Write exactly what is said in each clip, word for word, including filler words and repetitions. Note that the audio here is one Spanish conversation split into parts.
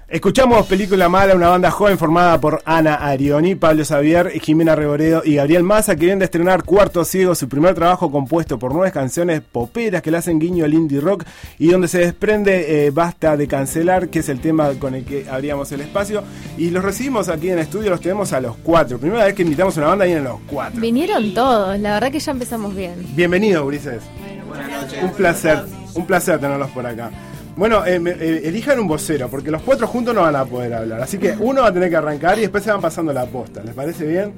Escuchamos Película Mala, una banda joven formada por Ana Arioni, Pablo Xavier, Jimena Reboredo y Gabriel Massa, que vienen de estrenar Cuarto Ciego, su primer trabajo compuesto por nueve canciones poperas que le hacen guiño al indie rock y donde se desprende eh, Basta de Cancelar, que es el tema con el que abríamos el espacio. Y los recibimos aquí en el estudio, los tenemos a los cuatro. Primera vez que invitamos a una banda, vienen los cuatro. Vinieron todos, la verdad que ya empezamos bien. Bienvenidos, Ulises. Bueno, buenas noches. Un placer, un placer tenerlos por acá. Bueno, eh, eh, elijan un vocero, porque los cuatro juntos no van a poder hablar. Así que uno va a tener que arrancar y después se van pasando la posta. ¿Les parece bien?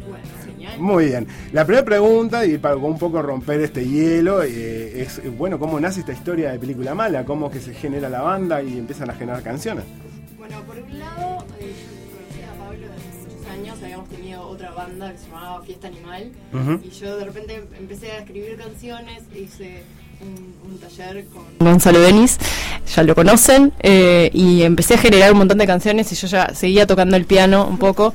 Muy bien. La primera pregunta, y para un poco romper este hielo, eh, es, bueno, ¿cómo nace esta historia de Película Mala? ¿Cómo que se genera la banda y empiezan a generar canciones? Bueno, por un lado, eh, yo conocí a Pablo desde muchos años, habíamos tenido otra banda que se llamaba Fiesta Animal, uh-huh. y yo de repente empecé a escribir canciones, hice un, un taller con Gonzalo Denis, ya lo conocen, eh, y empecé a generar un montón de canciones y yo ya seguía tocando el piano un poco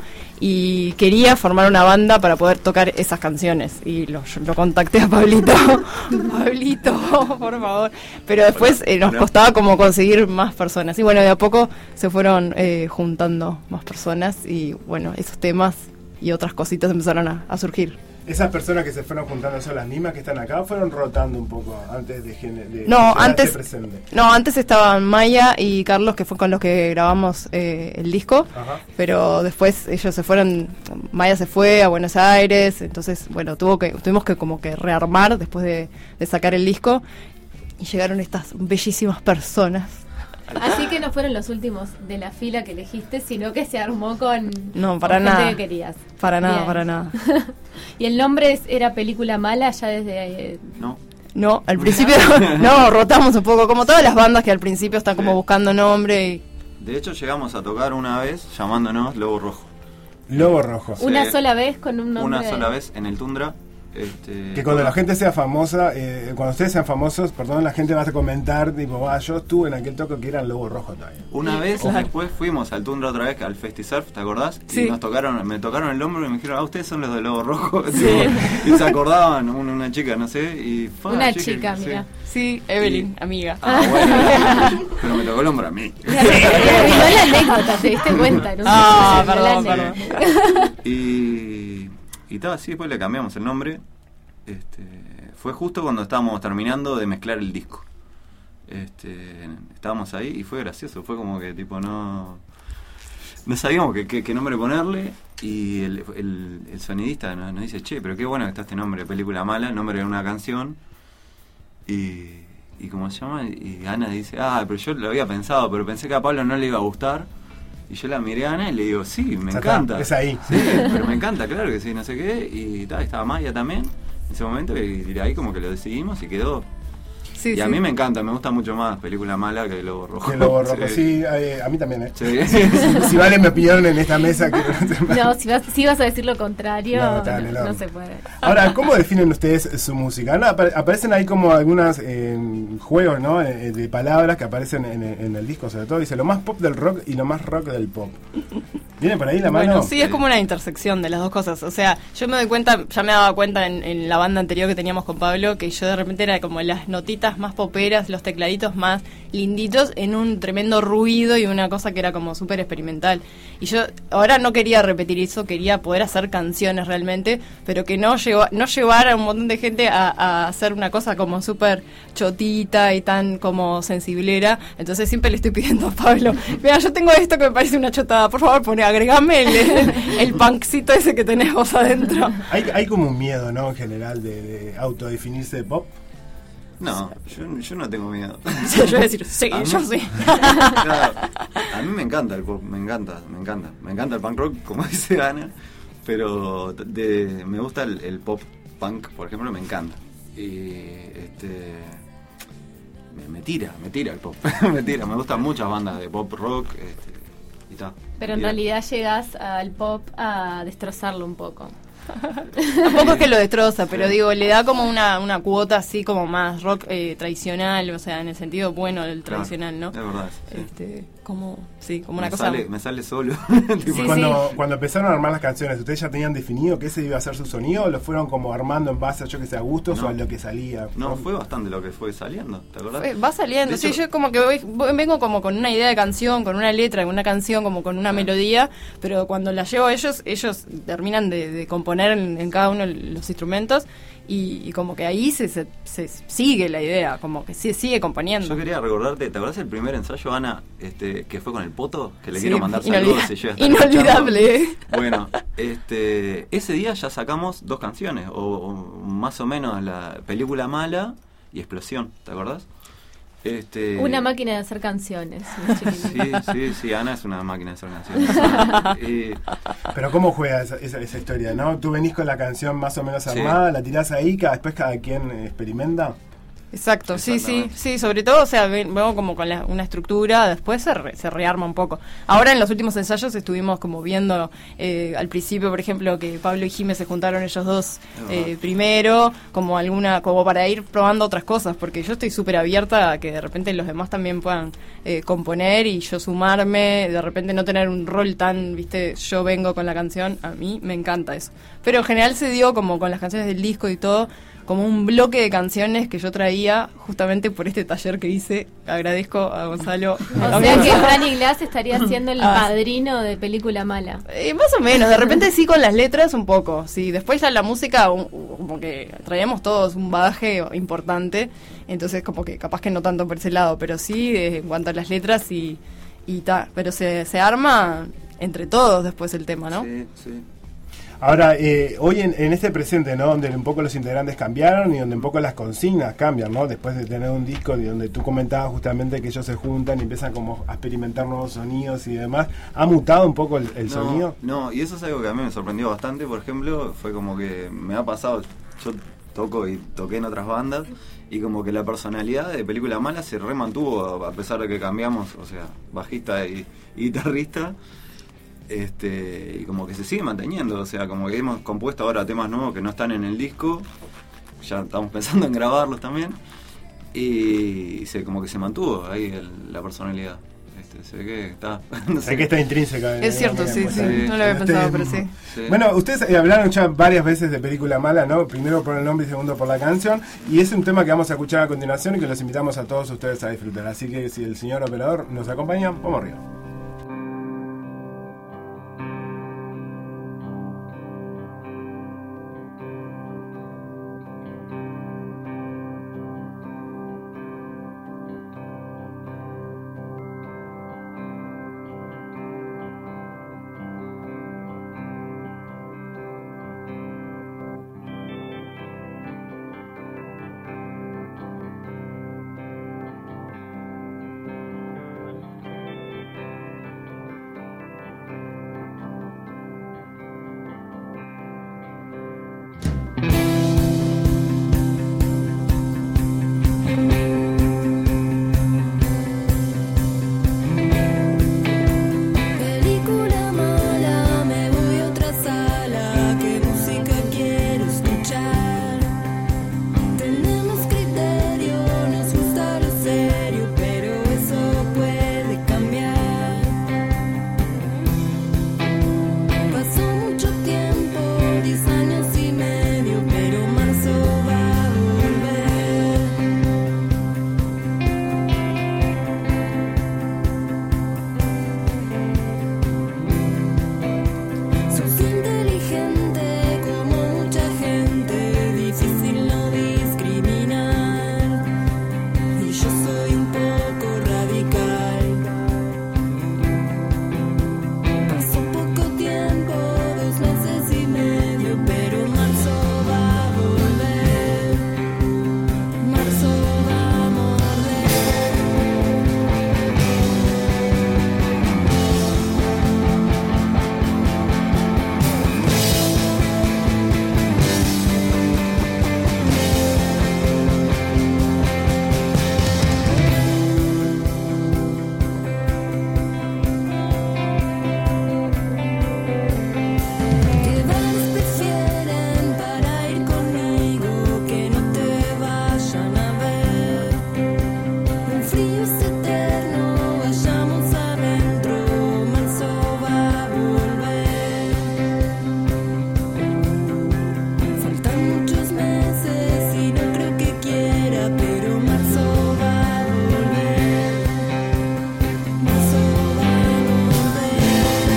y quería formar una banda para poder tocar esas canciones y lo, lo contacté a Pablito Pablito, por favor, pero después eh, nos costaba como conseguir más personas y bueno, de a poco se fueron eh, juntando más personas y bueno, esos temas y otras cositas empezaron a, a surgir. ¿Esas personas que se fueron juntando son las mismas que están acá o fueron rotando un poco antes de, de no, antes, presente? No, antes estaban Maya y Carlos, que fue con los que grabamos eh, el disco. Ajá. Pero después ellos se fueron, Maya se fue a Buenos Aires, entonces, bueno, tuvo que tuvimos que como que rearmar después de, de sacar el disco y llegaron estas bellísimas personas. Así que no fueron los últimos de la fila que elegiste, sino que se armó con, no, para con nada. gente que querías. Para nada, Bien. para nada. ¿Y el nombre es, era Película Mala ya desde...? Eh, no. No, al principio no, rotamos un poco, como todas las bandas que al principio están como buscando nombre. Y... De hecho llegamos a tocar una vez llamándonos Lobo Rojo. Lobo Rojo. Sí. ¿Una Sí. sola vez con un nombre? Una sola vez en el Tundra. Este, que cuando la gente sea famosa, eh, cuando ustedes sean famosos, perdón, la gente va a comentar, tipo, ah, yo estuve en aquel toque que era el Lobo Rojo también. Una vez Claro. después fuimos al Tundra otra vez, al FestiSurf, ¿te acordás? Sí. Y nos tocaron, me tocaron el hombro y me dijeron, ah, ustedes son los del Lobo Rojo. Sí. Y se acordaban, una, una chica, no sé, y fue Una chica, mira. Sí, Evelyn, Y- amiga. Ah, bueno, pero me tocó el hombro a mí. No la anécdota, te diste cuenta. No sé Ah, si se perdón, la perdón. anécdota. Y, y estaba así, después le cambiamos el nombre. Este, fue justo cuando estábamos terminando de mezclar el disco. Este, estábamos ahí y fue gracioso, fue como que tipo no no sabíamos qué, qué, qué nombre ponerle y el, el, el sonidista nos, nos dice, che, pero qué bueno que está este nombre, Película Mala, nombre de una canción. Y, y ¿cómo se llama? Y Ana dice, ah, pero yo lo había pensado, pero pensé que a Pablo no le iba a gustar. Y yo la miré a Ana y le digo, sí, me Ya encanta. está, es ahí. Sí, pero me encanta, claro que sí, no sé qué. Y ta, estaba Maya también en ese momento y, y ahí como que lo decidimos y quedó. Sí, y sí. a mí me encanta, me gusta mucho más Película Mala que el Lobo Rojo. Que el Lobo Rojo, sí, eh, a mí también, ¿eh? Sí. Si, si vale mi opinión en esta mesa, que No, si vas, si vas a decir lo contrario, No, no, está en el no horno. se puede. Ahora, ¿cómo definen ustedes su música? ¿No? Apare- aparecen ahí como algunos eh, juegos, ¿no? Eh, de palabras que aparecen en, en el disco, sobre todo. Dice lo más pop del rock y lo más rock del pop. ¿Viene por ahí la mano? Bueno, sí, es como una intersección de las dos cosas. O sea, yo me doy cuenta, ya me daba cuenta en, en la banda anterior que teníamos con Pablo, que yo de repente era como las notitas más poperas, los tecladitos más linditos, en un tremendo ruido y una cosa que era como súper experimental. Y yo ahora no quería repetir eso, quería poder hacer canciones realmente, pero que no, lleva, no llevara a un montón de gente a, a hacer una cosa como súper chotita y tan como sensiblera. Entonces siempre le estoy pidiendo a Pablo, mira, yo tengo esto que me parece una chotada, por favor, poné, agregame el, el, el punkcito ese que tenés vos adentro. Hay, hay como un miedo, ¿no? En general, de, de autodefinirse de pop. No, yo, yo no tengo miedo. Yo voy a decir, sí, A mí- yo sí. Claro, a mí me encanta el pop, me encanta, me encanta. Me encanta el punk rock, como dice Ana, pero de, me gusta el, el pop punk, por ejemplo, me encanta. Y este me, me tira, me tira el pop, me tira. Me gustan muchas bandas de pop rock este, y tal. Pero en Y- realidad llegas al pop a destrozarlo un poco. Tampoco es que lo destroza, pero digo, le da como una, una cuota así como más rock eh, tradicional, o sea, en el sentido bueno del Claro, tradicional, ¿no? es verdad, sí. Este, como, sí, como una me cosa... Sale, me sale solo. Sí, cuando, sí. cuando empezaron a armar las canciones, ¿ustedes ya tenían definido que ese iba a ser su sonido o lo fueron como armando en base a yo que sé a gustos No. o a lo que salía? No, fue bastante lo que fue saliendo, ¿te acordás? Fue- va saliendo, De sí, hecho- yo como que voy, voy- vengo como con una idea de canción, con una letra, con una canción, como con una melodía, pero cuando la llevo a ellos, ellos terminan de, de componer en, en cada uno los instrumentos y, y como que ahí se, se, se sigue la idea, como que se sigue componiendo. Yo quería recordarte, ¿te acordás el primer ensayo, Ana, este, que fue con el Poto? Que le Sí, quiero mandar inolvida- saludos y yo ya estaba inolvidable. escuchando. Bueno, este, ese día ya sacamos dos canciones, o, o más o menos la película Mala y Explosión, ¿te acordás? Este, Una máquina de hacer canciones. los chiquilinos. Sí, sí, sí, Ana es una máquina de hacer canciones. Eh, Pero ¿cómo juega esa, esa, esa historia, no? Tú venís con la canción más o menos Sí. armada, la tirás ahí, cada, después cada quien eh, experimenta. Exacto, sí, sí, Exactamente. sí, sobre todo, o sea, ven- vengo como con la- una estructura, después se, re- se rearma un poco. Ahora en los últimos ensayos estuvimos como viendo, eh, al principio, por ejemplo, que Pablo y Jimé se juntaron ellos dos eh, primero, como alguna, como para ir probando otras cosas, porque yo estoy súper abierta a que de repente los demás también puedan eh, componer y yo sumarme, de repente no tener un rol tan, viste, yo vengo con la canción, a mí me encanta eso. Pero en general se dio como con las canciones del disco y todo, como un bloque de canciones que yo traía justamente por este taller que hice. Agradezco a Gonzalo. O sea que Franny Glass estaría siendo el Ah. padrino de Película Mala. Eh, más o menos, de repente sí con las letras un poco, sí, después ya la música un- como que traíamos todos un bagaje importante, entonces como que capaz que no tanto por ese lado, pero sí eh, en cuanto a las letras y, y ta, pero se, se arma entre todos después el tema, ¿no? Sí, sí. Ahora, eh, hoy en, en este presente, ¿no? Donde un poco los integrantes cambiaron y donde un poco las consignas cambian, ¿no? Después de tener un disco y donde tú comentabas justamente que ellos se juntan y empiezan como a experimentar nuevos sonidos y demás, ¿ha mutado un poco el, el no, sonido? No, y eso es algo que a mí me sorprendió bastante, por ejemplo, fue como que me ha pasado, yo toco y toqué en otras bandas, y como que la personalidad de Película Mala se remantuvo a pesar de que cambiamos, o sea, bajista y, y guitarrista, este, y como que se sigue manteniendo, o sea, como que hemos compuesto ahora temas nuevos que no están en el disco, ya estamos pensando en grabarlos también, y se, como que se mantuvo ahí el- la personalidad. Este, se ve que está... no sé. Sé que está intrínseca. Es cierto, eh, sí, pues, sí, eh, no lo había ustedes pensado, pero mismos. sí. Sí. Bueno, ustedes eh, hablaron ya varias veces de Película Mala, ¿no? Primero por el nombre y segundo por la canción. Y es un tema que vamos a escuchar a continuación y que los invitamos a todos ustedes a disfrutar. Así que si el señor operador nos acompaña, vamos arriba. muchos meses y no creo que quiera, pero marzo va a volver. Marzo va a volver.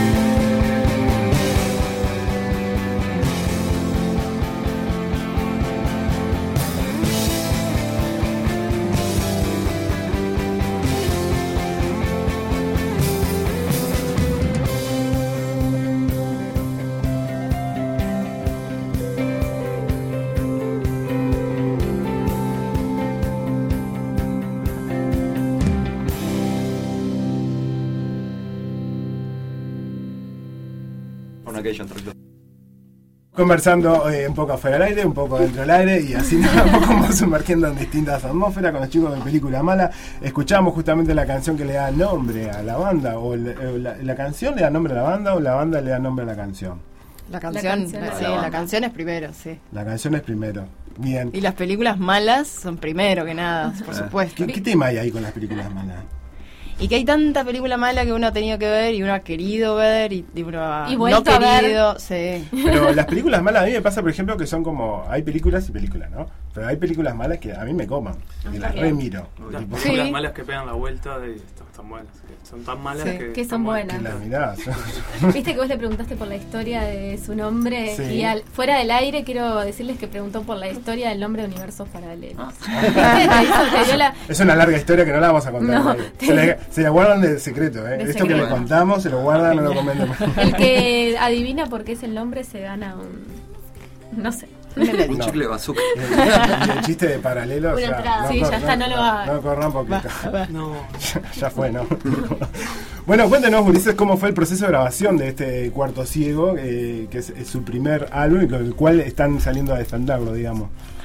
Fornication, tranquilo. Conversando eh, un poco afuera del aire, un poco dentro del aire y así nos vamos sumergiendo en distintas atmósferas con los chicos de Película Mala. Escuchamos justamente la canción que le da nombre a la banda, o el- o la, la canción le da nombre a la banda o la banda le da nombre a la canción. La canción, canción. sí, La la, banda. canción es primero, sí. La canción es primero. Bien. Y las películas malas son primero que nada, por Ah. supuesto. ¿Qué, qué tema hay ahí con las películas malas? Y que hay tanta película mala que uno ha tenido que ver y uno ha querido ver y, y uno ha Y no vuelto a ver. querido. Sí. Pero las películas malas a mí me pasa, por ejemplo, que son como... Hay películas y películas, ¿no? Pero hay películas malas que a mí me coman. Y las Bien. remiro. Las Tipo, películas Sí. malas que pegan la vuelta y están, están buenas. que Son tan malas Sí, que, que están son buenas. que las mirás. Viste que vos le preguntaste por la historia de su nombre Sí. y al, fuera del aire quiero decirles que preguntó por la historia del nombre de Universos Paralelos. Ah. Te hizo- te dio la- Es una larga historia que no la vamos a contar. No. al aire. Se, la, se la guardan de secreto, ¿eh? De Esto que le secreto. contamos, se lo guardan, no lo comenten. El que adivina por qué es el nombre se gana un... No sé. Un heladito. Un No. chicle bazooka. Y el chiste de paralelo, Una ya, entrada. no Sí, cor- ya está, no lo hagan. No corran porque No, ya, ya fue, ¿no? Bueno, cuéntenos, Ulises, cómo fue el proceso de grabación de este Cuarto Ciego, eh, que es, es su primer álbum y con el cual están saliendo a defenderlo, digamos.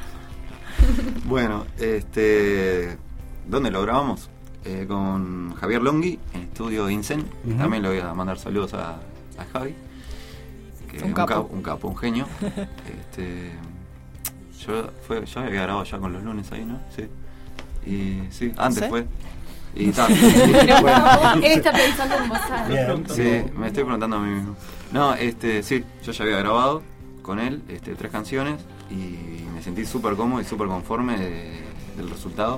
Bueno, este, ¿dónde lo grabamos? Eh, con Javier Longhi en Estudio Incen. Ujú. También le voy a mandar saludos a, a Javi, que Un es capo. un capo, un genio. este, yo fue, yo había grabado ya con los lunes ahí, ¿no? Sí. Y sí, antes ¿Sí? fue. Y tal. Él está pensando en vos. ¿sabes? Bien. Sí, me estoy preguntando a mí mismo. No, este, sí, yo ya había grabado con él este, tres canciones y me sentí súper cómodo y súper conforme de- del resultado.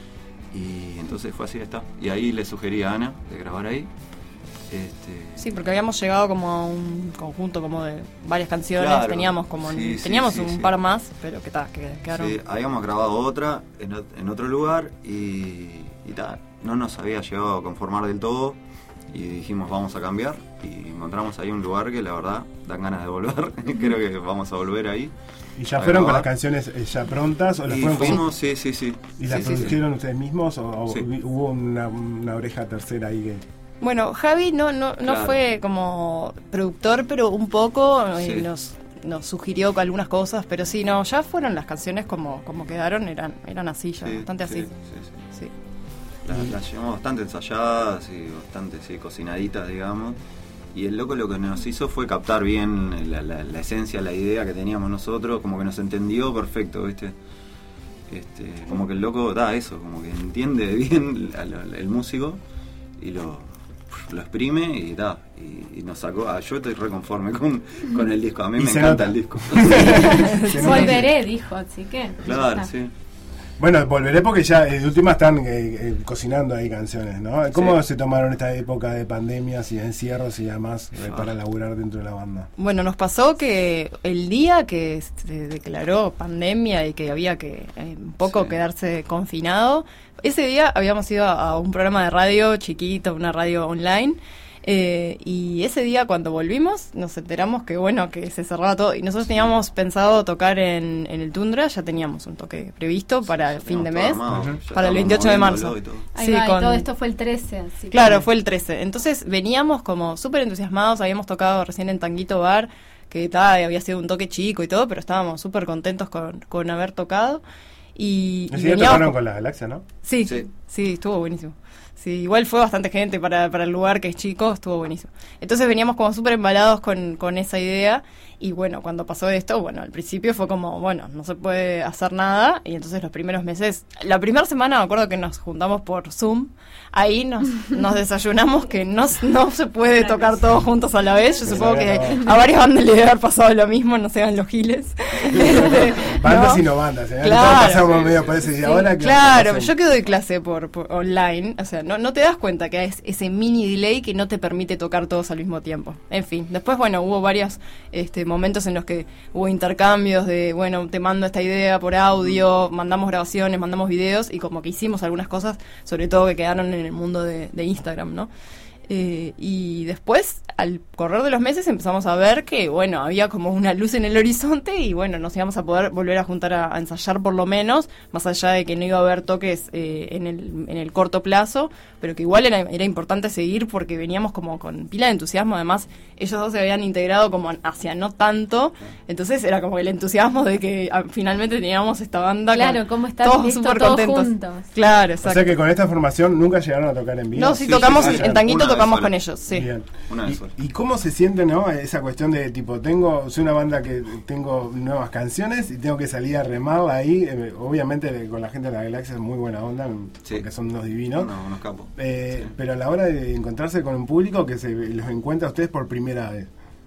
Y entonces fue así, está. Y ahí le sugerí a Ana de grabar ahí. Este, Sí, porque habíamos llegado como a un conjunto como de varias canciones, Claro. teníamos como Sí, sí, teníamos sí, un sí. par más, pero que tal, que quedaron. sí, habíamos grabado otra en, ot- en otro lugar y, y tal. No nos había llegado a conformar del todo y dijimos vamos a cambiar y encontramos ahí un lugar que la verdad dan ganas de volver. Creo que vamos a volver ahí. ¿Y ya A fueron con las grabar. canciones eh, ya prontas o las Y fueron con- fuimos, sí, sí, sí. y las Sí, sí, sí. produjeron ustedes mismos o, o Sí. hubo una, una oreja tercera ahí que... Bueno, Javi no no, no Claro. fue como productor, pero un poco eh, Sí. nos nos sugirió algunas cosas, pero sí, no, ya fueron las canciones como como quedaron, eran eran así ya, Sí, bastante sí, así. sí, sí. Sí. Las, las llevamos bastante ensayadas y bastante sí, cocinaditas, digamos. Y el loco lo que nos hizo fue captar bien la, la- la esencia, la idea que teníamos nosotros, como que nos entendió perfecto, ¿viste? Este, como que el loco da eso, como que entiende bien la- la- el músico y lo, lo exprime y da. Y, y nos sacó. Ah, yo estoy reconforme con, con el disco. A mí Y me se encanta nota. el disco. Se nota. Volveré, dijo, así que. ya Claro, está. sí. Bueno, volveré porque ya eh, de última están eh, eh, cocinando ahí canciones, ¿no? ¿Cómo Sí. se tomaron esta época de pandemias y de encierros y demás eh, Ah. para laburar dentro de la banda? Bueno, nos pasó que el día que se declaró pandemia y que había que eh, un poco Sí. quedarse confinado, ese día habíamos ido a, a un programa de radio chiquito, una radio online, eh, y ese día cuando volvimos nos enteramos que bueno, que se cerraba todo y nosotros teníamos pensado tocar en, en el Tundra, ya teníamos un toque previsto para el fin de Teníamos mes, todo armado, Ujú. ya para el estábamos veintiocho de marzo. moviéndolo y todo. Ahí Sí, va, y con- todo esto fue el trece, así que- Claro, fue el trece. Entonces veníamos como súper entusiasmados, habíamos tocado recién en Tanguito Bar, que ta, había sido un toque chico y todo, pero estábamos súper contentos con, con haber tocado. Y, No y sé, ya veníamos tocaron con- con la Galaxia, ¿no? Sí, sí, Sí. estuvo buenísimo. Sí, igual fue bastante gente para, para el lugar que es chico, estuvo buenísimo. Entonces veníamos como súper embalados con, con esa idea y bueno, cuando pasó esto, bueno, al principio fue como, bueno, no se puede hacer nada y entonces los primeros meses, la primera semana me acuerdo que nos juntamos por Zoom, ahí nos, nos desayunamos que no, no se puede tocar todos juntos a la vez, yo supongo que a varias bandas le debe haber pasado lo mismo, no sean los giles. Este, Bandas ¿no? y no bandas, ¿eh? Claro. Todos pasamos medio por ese. Y ahora que Claro, hacemos? yo que doy clase por, por online, o sea, no, no te das cuenta que es ese mini delay que no te permite tocar todos al mismo tiempo. En fin, después, bueno, hubo varios este, momentos en los que hubo intercambios de, bueno, te mando esta idea por audio, mandamos grabaciones, mandamos videos y como que hicimos algunas cosas, sobre todo que quedaron en el mundo de, de Instagram, ¿no? Eh, y después, al correr de los meses, empezamos a ver que, bueno, había como una luz en el horizonte y, bueno, nos íbamos a poder volver a juntar a, a ensayar por lo menos, más allá de que no iba a haber toques eh, en, el, en el corto plazo, pero que igual era, era importante seguir porque veníamos como con pila de entusiasmo. Además, ellos dos se habían integrado como hacia no tanto, entonces era como el entusiasmo de que ah, finalmente teníamos esta banda. Claro, con cómo están todos listo, súper todos contentos. juntos. Claro, O exacto. sea que con esta formación nunca llegaron a tocar en vivo. No, sí, Sí, tocamos sí, en, sí, en Tanguito, una vez tocamos sola. con ellos, sí. Bien. Una vez sola. ¿Y, y cómo se siente, no? Esa cuestión de tipo, tengo, soy una banda que tengo nuevas canciones y tengo que salir a remarla ahí. Eh, obviamente eh, con la gente de la Galaxia es muy buena onda, Sí. porque son unos divinos. Unos, unos capos. Eh, Sí. Pero a la hora de encontrarse con un público que se los encuentra a ustedes por primera vez.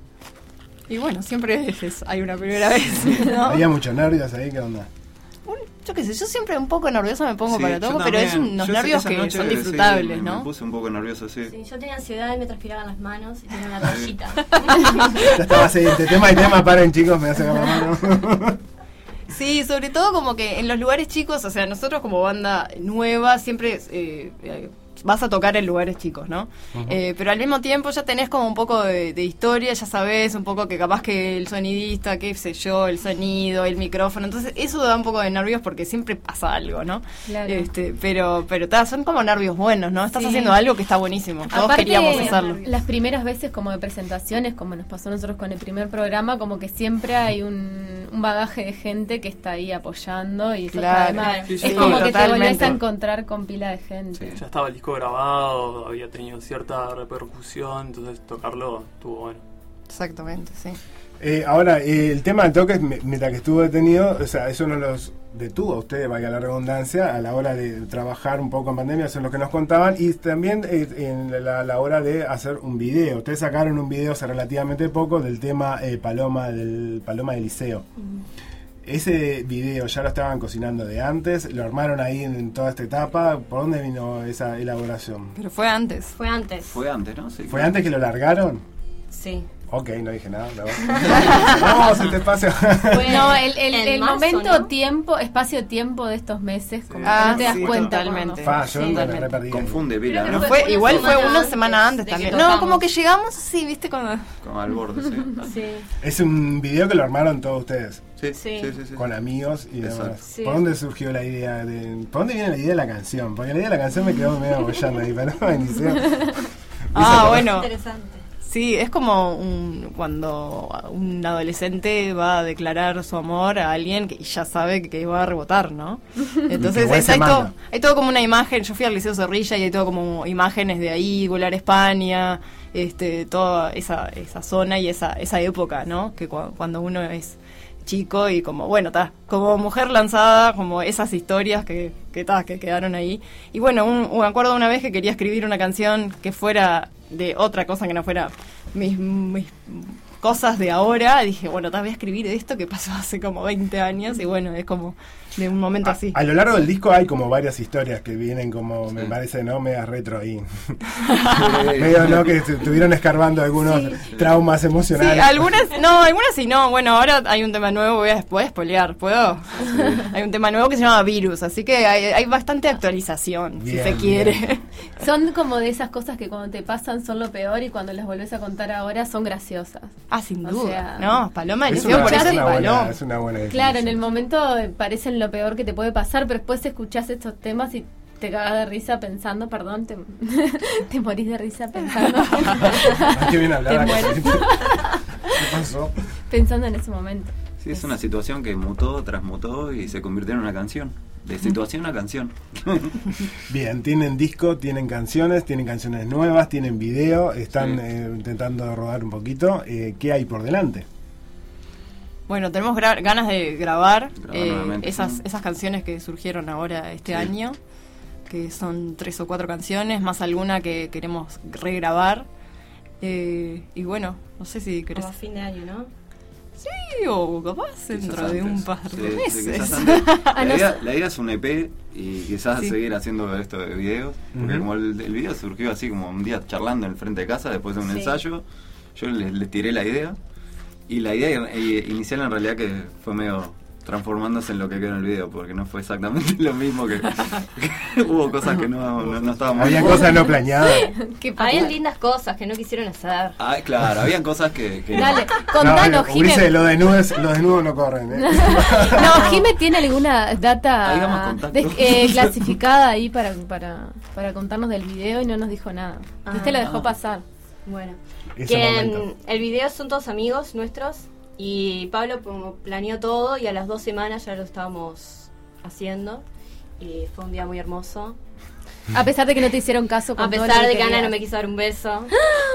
Y bueno, siempre es- es- hay una primera vez, ¿no? Había muchos nervios ahí, ¿qué onda? Un- yo qué sé, yo siempre un poco nerviosa me pongo Sí, para yo todo, pero también. es unos Yo nervios esa que noche, son sí, disfrutables, me- ¿no? Me puse un poco nervioso, sí. Sí, yo tenía ansiedad y me transpiraban las manos y tenía una toallita. Ya estaba así, de tema y tema, paren chicos, me hacen la mano. Sí, sobre todo como que en los lugares chicos, o sea, nosotros como banda nueva siempre eh, eh, vas a tocar en lugares chicos, ¿no? Eh, pero al mismo tiempo ya tenés como un poco de, de historia, ya sabés un poco que capaz que el sonidista, qué sé yo, el sonido, el micrófono, entonces eso da un poco de nervios porque siempre pasa algo, ¿no? Claro. Este, pero pero ta, son como nervios buenos, ¿no? Estás Sí. haciendo algo que está buenísimo, todos Aparte, queríamos hacerlo. las primeras veces como de presentaciones, como nos pasó a nosotros con el primer programa, como que siempre hay un, un bagaje de gente que está ahí apoyando y eso Claro. está de más. Sí, es sí, como que te volvés totalmente. a encontrar con pila de gente. Sí. Ya estaba el disco grabado, había tenido cierta repercusión, entonces tocarlo estuvo bueno. Exactamente, sí. Eh, ahora, eh, el tema de toques, me- mientras que estuvo detenido, o sea, eso no los detuvo a ustedes, valga la redundancia, a la hora de trabajar un poco en pandemia, eso es lo que nos contaban, y también eh, en la, la hora de hacer un video. Ustedes sacaron un video hace relativamente poco del tema eh, Paloma del Paloma del Liceo. Ese video ya lo estaban cocinando de antes, lo armaron ahí en, en toda esta etapa. ¿Por dónde vino esa elaboración? Pero fue antes. Fue antes. Fue antes, ¿no? Sí, ¿Fue claro. antes que lo largaron? Sí. Ok, no dije nada. No. Vamos, este espacio. Fue No, el, el, en el marzo, momento, ¿no? tiempo, espacio-tiempo de estos meses, como Ah, que no te das sí, cuenta. totalmente. cuando Fa, yo Sí, me totalmente. re perdí. Confunde pila, Creo ¿no? que Fue, una igual fue semana una antes semana antes de que también. tocamos. No, como que llegamos así, ¿viste? Cuando... Como al borde, sí. Sí. Es un video que lo armaron todos ustedes, Sí, Sí. sí, sí. sí. con amigos y Exacto. demás. Sí. ¿Por dónde surgió la idea de... ¿Por dónde viene la idea de la canción? Porque la idea de la canción me quedó medio abollando ahí, pero no inició. Ah, bueno. Interesante. Sí, es como un, cuando un adolescente va a declarar su amor a alguien que ya sabe que va a rebotar, ¿no? Entonces Igual es- se hay, todo, manda. hay todo como una imagen. Yo fui al Liceo Zorrilla y hay todo como imágenes de ahí, Volar España, este, toda esa, esa zona y esa, esa época, ¿no? Que cua- cuando uno es chico y como, bueno, ta, como mujer lanzada, como esas historias que, que, ta, que quedaron ahí. Y bueno, un, un- me acuerdo una vez que quería escribir una canción que fuera de otra cosa que no fuera mis, mis cosas de ahora. Dije, bueno, ta, voy a escribir de esto que pasó hace como veinte años y bueno, es como de un momento A, así. a lo largo del disco hay como varias historias que vienen como, me Sí. parece, ¿no? Media retro ahí. Medio, ¿no? Que estuvieron escarbando algunos traumas Sí, emocionales. algunas, no, algunas sí no. Bueno, ahora hay un tema nuevo, voy a, voy a spoilear, ¿puedo? Hay un tema nuevo que se llama Virus, así que hay, hay bastante actualización, Bien, si se quiere. bien. Son como de esas cosas que cuando te pasan son lo peor y cuando las volvés a contar ahora son graciosas. Ah, sin O duda. sea, no, Paloma del Es Liceo, una, por es eso es una buena, Paloma. es una buena Claro, en el definición. momento eh, parecen lo peor que te puede pasar, pero después escuchás estos temas y te cagas de risa pensando, perdón, te, te morís de risa pensando. Ay, qué bien hablar Te la mueres. cosa. ¿Qué pasó? Pensando en ese momento. Sí, es una situación que mutó, transmutó y se convirtió en una canción. De situación a canción. Bien, tienen disco, tienen canciones, tienen canciones nuevas, tienen video, están Sí. eh, intentando rodar un poquito. Eh, ¿Qué hay por delante? Bueno, tenemos gra- ganas de grabar, Grabar eh, nuevamente, esas, sí. esas canciones que surgieron ahora este Sí. año, que son tres o cuatro canciones, más alguna que queremos regrabar. Eh, y bueno, no sé si querés... Como a fin de año, ¿no? Sí, o capaz dentro Quizás de un antes. par Sí, de sí, meses. quizás antes. Ah, La no idea, sé. la idea es un E P y quizás Sí. seguir haciendo esto de videos. Porque Ujú. como el, el video surgió así como un día charlando en el frente de casa después de un Sí. ensayo, yo le, le tiré la idea. Y la idea eh, inicial en realidad que fue medio transformándose en lo que quedó en el video, porque no fue exactamente lo mismo que, que hubo cosas que no, no, no estaban muy Había buenas. cosas no planeadas. ¿Qué pasa? Habían lindas cosas que no quisieron hacer. Ah, claro, habían cosas que, que Dale, No, contanos, eh, Ulises, Jimé. los desnudos, los desnudos no corren. ¿eh? No, Jimé tiene alguna data Hagamos contacto. des- eh, clasificada ahí para, para, para contarnos del video y no nos dijo nada. Viste, lo dejó Ah. pasar. Bueno, Ese que momento. mm, el video son todos amigos nuestros y Pablo como planeó todo y a las dos semanas ya lo estábamos haciendo y fue un día muy hermoso. A pesar de que no te hicieron caso. con A todo pesar lo de que Ana querías. no me quiso dar un beso.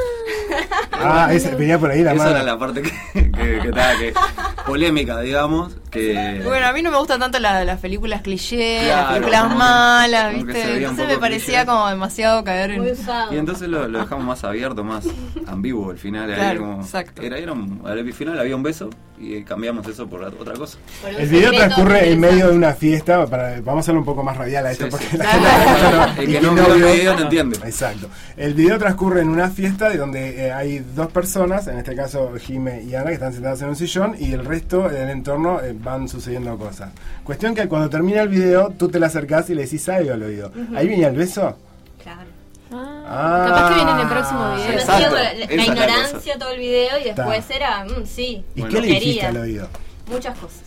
Ah, ese, venía por ahí la esa mano. era la parte que, que, que estaba que polémica, digamos, que Bueno, a mí no me gustan tanto la- las películas cliché, Claro, las películas como que- malas, como que se ¿viste? veía un Entonces me poco parecía cliché. como demasiado caer Muy en... usado. y entonces lo, lo dejamos más abierto, más ambiguo el final. Ahí Claro, como, exacto. Era, era un, al final había un beso y cambiamos eso por otra cosa. Por un El video secreto transcurre en medio de interesante. una fiesta. Para, vamos a hacerlo un poco más radial a esto. Sí, porque sí. la Claro. gente- El y que que no no vio el vio- video no entiende. Exacto. El video transcurre en una fiesta de donde eh, hay dos personas, en este caso Jime y Ana, que están sentadas en un sillón y el resto del entorno eh, van sucediendo cosas. Cuestión que cuando termina el video, tú te le acercás y le decís algo al oído. ¿Ahí venía el beso? Claro. Ah, Ah. capaz que viene en el próximo Yo video. no Exacto. sigo la, la Esa es la ignorancia todo el video y después Está. era, mm, sí, ¿Y Bueno. qué le dijiste quería. al oído? Muchas cosas.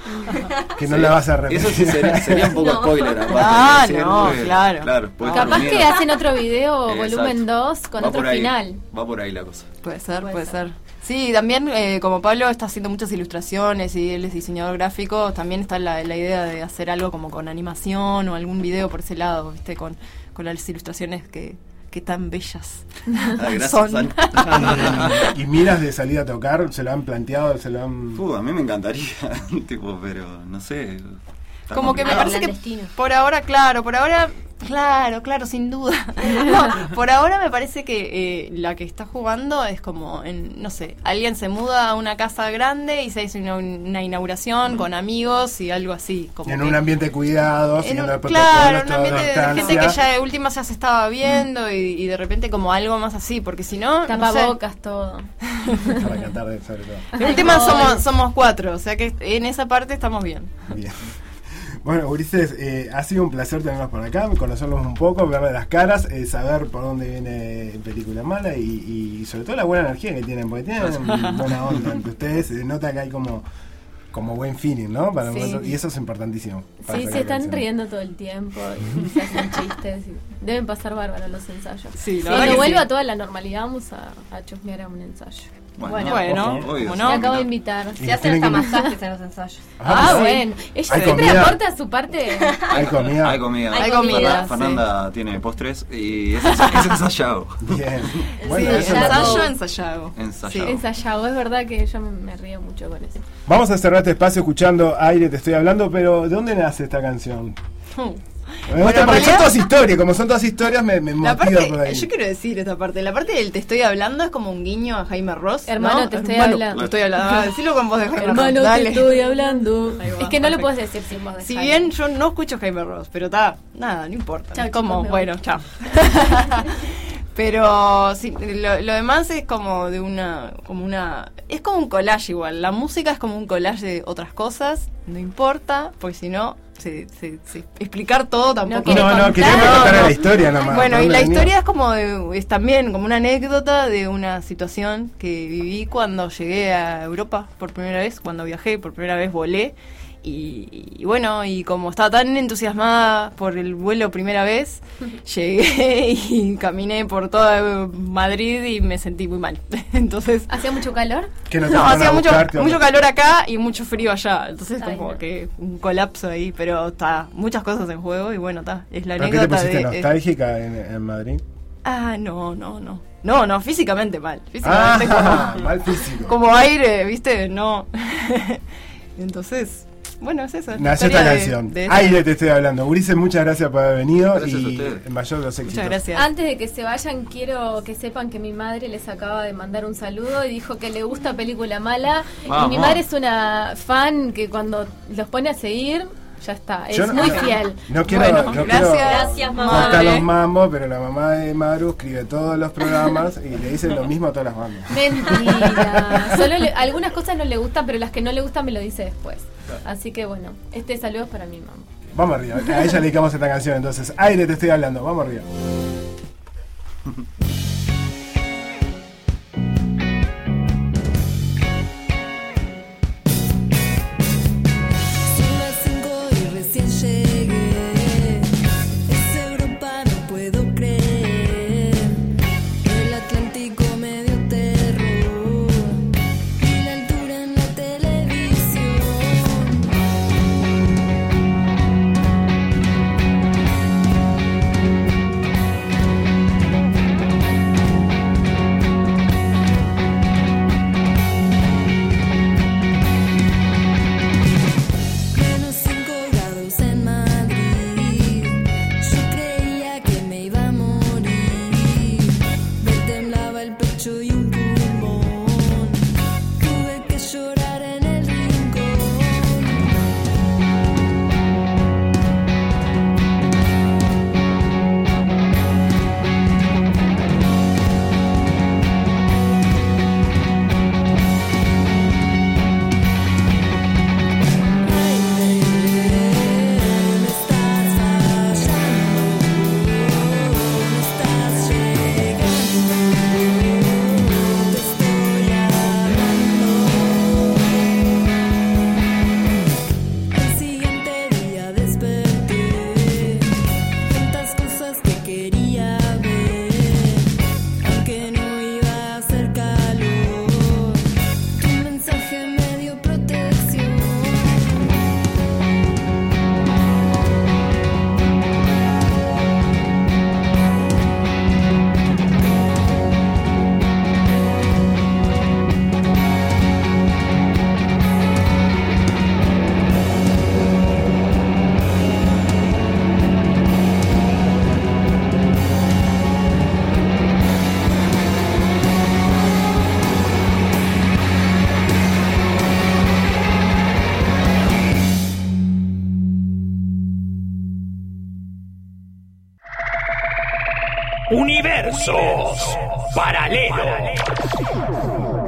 Que no la vas a repetir. Eso sí sería, sería un poco No. spoiler. aparte, Ah, decir, no, porque, claro. Claro, puede estar Capaz unido. que hacen otro video, Exacto. volumen dos, con Va otro por ahí, final. Va por ahí la cosa. Puede ser, Puede puede ser. ser. Sí, también eh, como Pablo está haciendo muchas ilustraciones y él es diseñador gráfico, también está la, la idea de hacer algo como con animación o algún video por ese lado, ¿viste? Con, con las ilustraciones que, que tan bellas Ah, gracias, son. Ana. Y miras de salir a tocar, se lo han planteado, se lo han... Uh, a mí me encantaría, tipo, pero no sé. está Como que me complicado. parece que Clandestino. por ahora, claro, por ahora, claro, claro, sin duda. No, por ahora me parece que eh, la que está jugando es como, en, no sé, alguien se muda a una casa grande y se hace una, una inauguración con amigos y algo así. Como En que- un ambiente cuidado, en siguiendo un- el protocolo, claro, un toda ambiente de distancia. gente que ya de última ya se estaba viendo y, y de repente como algo más así, porque si no, no sé. Tapabocas, todo. Para cantar de- sobre todo. De última somos, somos cuatro, o sea que en esa parte estamos bien. Bien. Bueno, Ulises, eh, ha sido un placer tenerlos por acá, conocerlos un poco, verle las caras, eh, saber por dónde viene Película Mala y, y sobre todo la buena energía que tienen, porque tienen buena onda entre ustedes, se nota que hay como, como buen feeling, ¿no? Para Sí. nosotros, y eso es importantísimo. para Sí, sacar se están canciones. riendo todo el tiempo y se hacen chistes. y deben pasar bárbaros los ensayos. Sí, la verdad Cuando que vuelva sí. toda la normalidad vamos a, a chusmear a un ensayo. Bueno, obvio, ¿cómo sí. no? Me acabo de invitar. Y Se nos hacen tienen hasta que- masajes en los ensayos. Ah, sí. bueno. Ella Hay siempre comida. aporta su parte. Hay comida. Hay comida. Hay comida, Fernan- sí. Fernanda tiene postres y es, es ensayado. Bien. Sí, Bueno, eso es ensayo, la- ensayado. Ensayado. Ensayado. Es verdad que yo me, me río mucho con eso. Vamos a cerrar este espacio escuchando Aire, te estoy hablando, pero ¿de dónde nace esta canción? Uh. Me Bueno, gusta en porque son realidad- todas historias, como son todas historias me, me La motiva parte, por ahí. yo quiero decir esta parte, la parte del te estoy hablando es como un guiño a Jaime Ross. Hermano, ¿no? te estoy Hermano, hablando. Te estoy hablando. Ah, decilo con voz de Jaime Hermano, Ross. te Dale. estoy hablando. Ahí va, Es que no lo perfecto. puedes decir sin voz de Si Jaime. bien yo no escucho Jaime Ross, pero está, nada, no importa. Chao, Es como, chicos, me bueno, voy. chao. Pero sí, lo, lo demás es como de una, como una, es como un collage igual. La música es como un collage de otras cosas, no importa, porque si no, se, se, se- explicar todo tampoco. quiere No, no, contar. quería No, contar no. la historia nomás. Bueno, ¿Dónde y la venía? historia es como de, es también como una anécdota de una situación que viví cuando llegué a Europa por primera vez, cuando viajé por primera vez volé Y, y bueno, y como estaba tan entusiasmada por el vuelo primera vez, llegué y caminé por toda Madrid y me sentí muy mal. Entonces, ¿Hacía mucho calor? ¿Qué no te no, fueron a hacía mucho, buscar? ¿Qué onda? mucho calor acá y mucho frío allá. Entonces, Ay, como no. que un colapso ahí, pero está muchas cosas en juego y bueno, está. Es la ¿Pero qué te anécdota pusiste de. nostálgica en, en Madrid? Ah, no, no, no. No, no, físicamente mal. Físicamente Ah, como, mal físico. como aire, ¿viste? No. Entonces, bueno, es eso. es la Nació historia esta de- canción. de esa- Aire te estoy hablando. Ulises, muchas gracias por haber venido Gracias a y ustedes. el mayor de los éxitos. Muchas gracias. Antes de que se vayan, quiero que sepan que mi madre les acaba de mandar un saludo y dijo que le gusta Película Mala. Vamos. Y mi madre es una fan que cuando los pone a seguir, ya está. Es Yo no- muy no- fiel. No quiero, Bueno, no gracias. quiero Gracias, mamá. cortar los mambos, pero la mamá de Maru escribe todos los programas y le dice lo mismo a todas las bandas. Mentira. Solo le- algunas cosas no le gustan, pero las que no le gustan me lo dice después. Así que bueno, este saludo es para mi mamá. Vamos arriba, a ella le dedicamos esta canción, entonces, Aire te estoy hablando, vamos arriba. Son las cinco y recién llegué. Es Europa, no puedo creer. El Atlántico me dio terror y la altura en la televisión. Menos cinco grados en Madrid. Yo creía que me iba a morir. Me temblaba el pecho y un pulmón. Tuve que llorar en el rincón. Me estás fallando, me estás llegando, te estoy hablando. El siguiente día desperté, tantas cosas que quería ver, aunque no iba a hacer calor, tu mensaje me dio protección. Universos paralelos.